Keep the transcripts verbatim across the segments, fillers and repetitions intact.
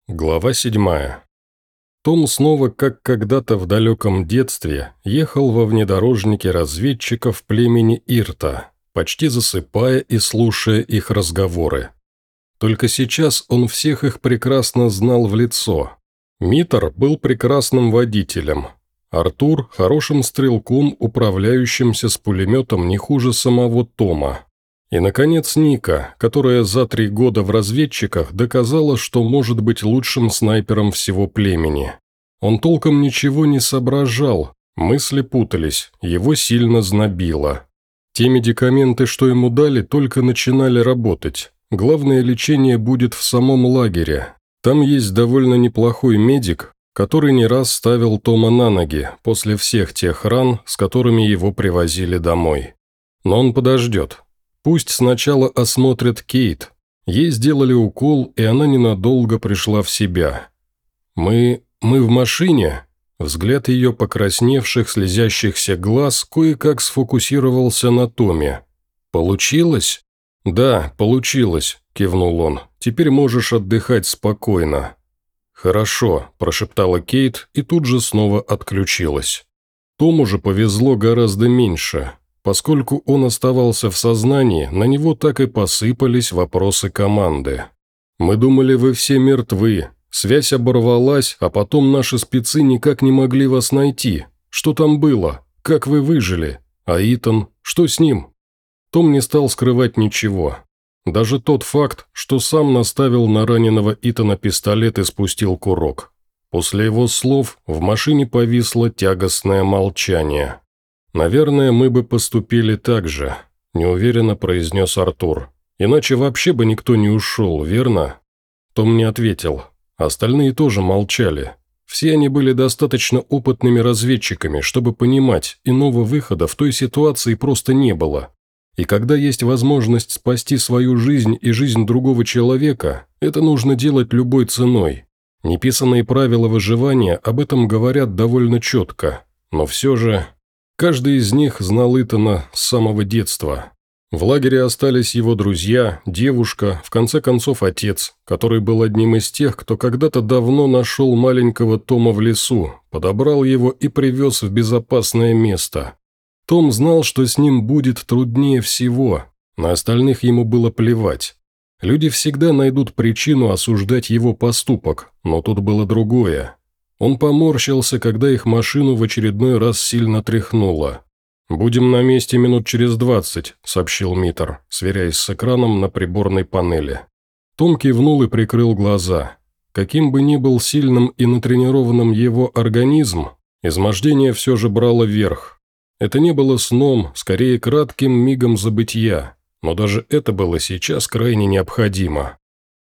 Глава седьмая. Том снова, как когда-то в далеком детстве, ехал во внедорожнике разведчиков племени Ирта, почти засыпая и слушая их разговоры. Только сейчас он всех их прекрасно знал в лицо. Митр был прекрасным водителем. Артур – хорошим стрелком, управляющимся с пулеметом не хуже самого Тома. И, наконец, Ника, которая за три года в разведчиках доказала, что может быть лучшим снайпером всего племени. Он толком ничего не соображал, мысли путались, его сильно знобило. Те медикаменты, что ему дали, только начинали работать. Главное лечение будет в самом лагере. Там есть довольно неплохой медик, который не раз ставил Тома на ноги после всех тех ран, с которыми его привозили домой. Но он подождет. Пусть сначала осмотрят Кейт. Ей сделали укол, и она ненадолго пришла в себя. «Мы... мы в машине?» Взгляд ее покрасневших, слезящихся глаз кое-как сфокусировался на Томе. «Получилось?» «Да, получилось», – кивнул он. «Теперь можешь отдыхать спокойно». «Хорошо», – прошептала Кейт и тут же снова отключилась. Тому же повезло гораздо меньше. Поскольку он оставался в сознании, на него так и посыпались вопросы команды. «Мы думали, вы все мертвы. Связь оборвалась, а потом наши спецы никак не могли вас найти. Что там было? Как вы выжили? А Итан? Что с ним?» Том не стал скрывать ничего. Даже тот факт, что сам наставил на раненого Итана пистолет и спустил курок. После его слов в машине повисло тягостное молчание. «Наверное, мы бы поступили так же», – неуверенно произнес Артур. «Иначе вообще бы никто не ушел, верно?» Том не ответил. Остальные тоже молчали. Все они были достаточно опытными разведчиками, чтобы понимать, иного выхода в той ситуации просто не было. И когда есть возможность спасти свою жизнь и жизнь другого человека, это нужно делать любой ценой. Неписанные правила выживания об этом говорят довольно четко, но все же... Каждый из них знал Итана с самого детства. В лагере остались его друзья, девушка, в конце концов отец, который был одним из тех, кто когда-то давно нашел маленького Тома в лесу, подобрал его и привез в безопасное место. Том знал, что с ним будет труднее всего, на остальных ему было плевать. Люди всегда найдут причину осуждать его поступок, но тут было другое. Он поморщился, когда их машину в очередной раз сильно тряхнуло. «Будем на месте минут через двадцать», – сообщил Митр, сверяясь с экраном на приборной панели. Том кивнул и прикрыл глаза. Каким бы ни был сильным и натренированным его организм, измождение все же брало верх. Это не было сном, скорее кратким мигом забытья, но даже это было сейчас крайне необходимо.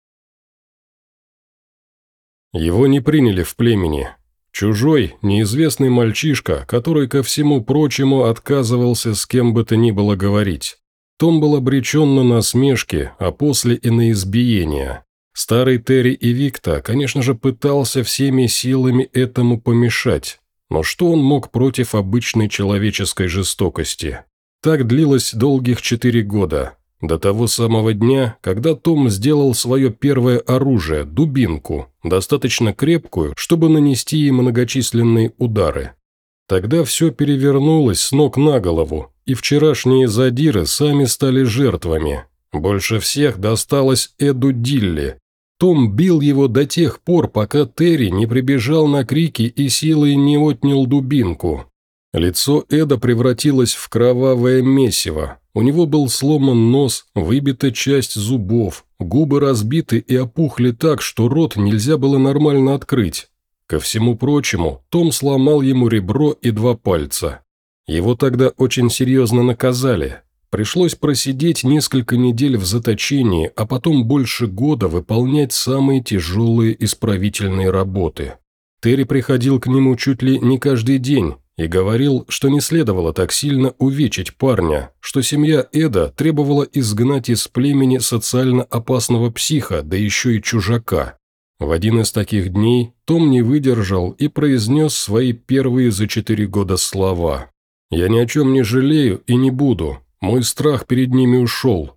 Его не приняли в племени. Чужой, неизвестный мальчишка, который, ко всему прочему, отказывался с кем бы то ни было говорить. Том был обречен на насмешки, а после и на избиение. Старый Терри и Викта, конечно же, пытался всеми силами этому помешать. Но что он мог против обычной человеческой жестокости? Так длилось долгих четыре года. До того самого дня, когда Том сделал свое первое оружие – дубинку, достаточно крепкую, чтобы нанести ей многочисленные удары. Тогда все перевернулось с ног на голову, и вчерашние задиры сами стали жертвами. Больше всех досталось Эду Дилли. Том бил его до тех пор, пока Терри не прибежал на крики и силой не отнял дубинку. Лицо Эда превратилось в кровавое месиво. У него был сломан нос, выбита часть зубов, губы разбиты и опухли так, что рот нельзя было нормально открыть. Ко всему прочему, Том сломал ему ребро и два пальца. Его тогда очень серьезно наказали. Пришлось просидеть несколько недель в заточении, а потом больше года выполнять самые тяжелые исправительные работы. Терри приходил к нему чуть ли не каждый день и говорил, что не следовало так сильно увечить парня, что семья Эда требовала изгнать из племени социально опасного психа, да еще и чужака. В один из таких дней Том не выдержал и произнес свои первые за четыре года слова. «Я ни о чем не жалею и не буду, мой страх перед ними ушел».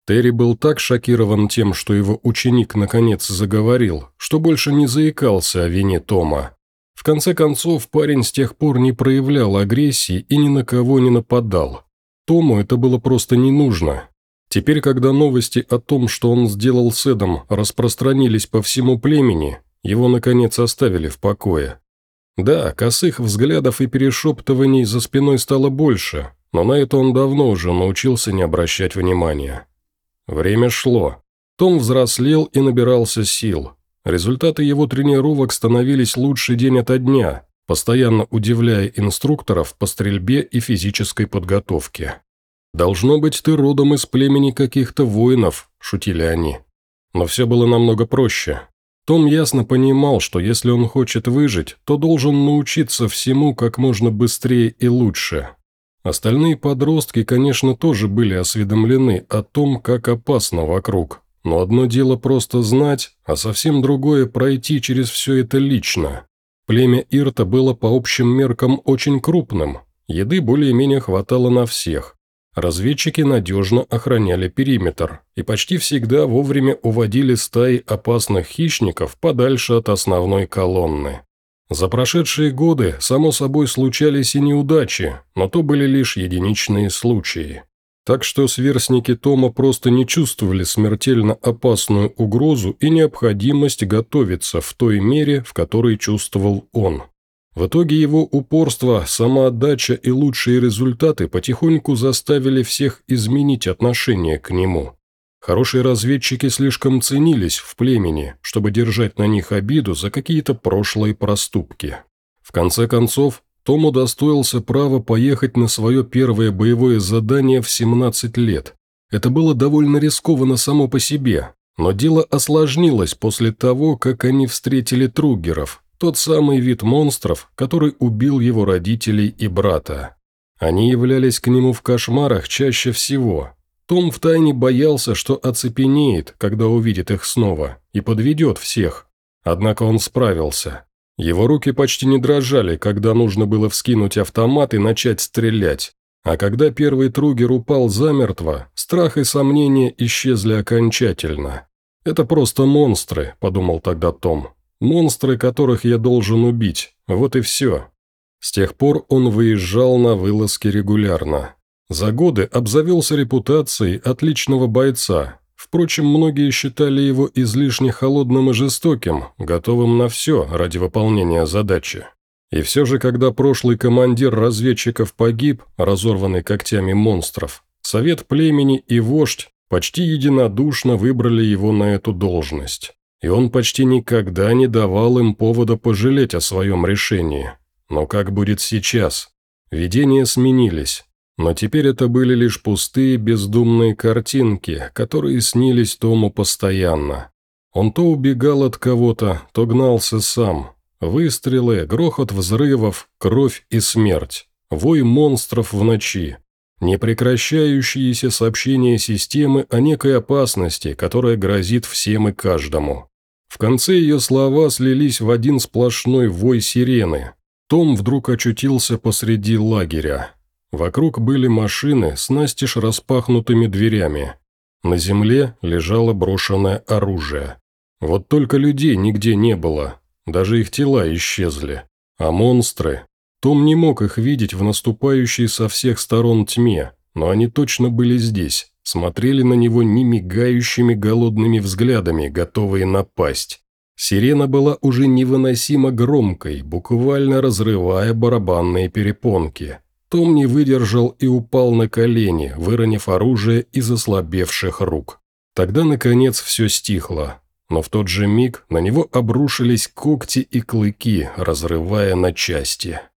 Терри был так шокирован тем, что его ученик наконец заговорил, что больше не заикался о вине Тома. В конце концов, парень с тех пор не проявлял агрессии и ни на кого не нападал. Тому это было просто не нужно. Теперь, когда новости о том, что он сделал с Эдом, распространились по всему племени, его наконец оставили в покое. Да, косых взглядов и перешептываний за спиной стало больше, но на это он давно уже научился не обращать внимания. Время шло. Том взрослел и набирался сил. Результаты его тренировок становились лучше день ото дня, постоянно удивляя инструкторов по стрельбе и физической подготовке. «Должно быть, ты родом из племени каких-то воинов», – шутили они. Но все было намного проще. Том ясно понимал, что если он хочет выжить, то должен научиться всему как можно быстрее и лучше. Остальные подростки, конечно, тоже были осведомлены о том, как опасно вокруг, но одно дело просто знать, а совсем другое пройти через все это лично. Племя Ирта было по общим меркам очень крупным, еды более-менее хватало на всех. Разведчики надежно охраняли периметр и почти всегда вовремя уводили стаи опасных хищников подальше от основной колонны. За прошедшие годы, само собой, случались и неудачи, но то были лишь единичные случаи. Так что сверстники Тома просто не чувствовали смертельно опасную угрозу и необходимость готовиться в той мере, в которой чувствовал он. В итоге его упорство, самоотдача и лучшие результаты потихоньку заставили всех изменить отношение к нему. Хорошие разведчики слишком ценились в племени, чтобы держать на них обиду за какие-то прошлые проступки. В конце концов, Том удостоился права поехать на свое первое боевое задание в семнадцать лет. Это было довольно рискованно само по себе, но дело осложнилось после того, как они встретили труггеров, тот самый вид монстров, который убил его родителей и брата. Они являлись к нему в кошмарах чаще всего. Том втайне боялся, что оцепенеет, когда увидит их снова, и подведет всех. Однако он справился. Его руки почти не дрожали, когда нужно было вскинуть автомат и начать стрелять. А когда первый труггер упал замертво, страх и сомнения исчезли окончательно. «Это просто монстры», – подумал тогда Том. «Монстры, которых я должен убить. Вот и все». С тех пор он выезжал на вылазки регулярно. За годы обзавелся репутацией отличного бойца. Впрочем, многие считали его излишне холодным и жестоким, готовым на все ради выполнения задачи. И все же, когда прошлый командир разведчиков погиб, разорванный когтями монстров, совет племени и вождь почти единодушно выбрали его на эту должность. И он почти никогда не давал им повода пожалеть о своем решении. Но как будет сейчас? Видения сменились. Но теперь это были лишь пустые бездумные картинки, которые снились Тому постоянно. Он то убегал от кого-то, то гнался сам. Выстрелы, грохот взрывов, кровь и смерть. Вой монстров в ночи. Непрекращающиеся сообщения системы о некой опасности, которая грозит всем и каждому. В конце ее слова слились в один сплошной вой сирены. Том вдруг очутился посреди лагеря. Вокруг были машины с настежь распахнутыми дверями. На земле лежало брошенное оружие. Вот только людей нигде не было, даже их тела исчезли. А монстры? Том не мог их видеть в наступающей со всех сторон тьме, но они точно были здесь, смотрели на него немигающими голодными взглядами, готовые напасть. Сирена была уже невыносимо громкой, буквально разрывая барабанные перепонки. Том не выдержал и упал на колени, выронив оружие из ослабевших рук. Тогда, наконец, все стихло. Но в тот же миг на него обрушились когти и клыки, разрывая на части.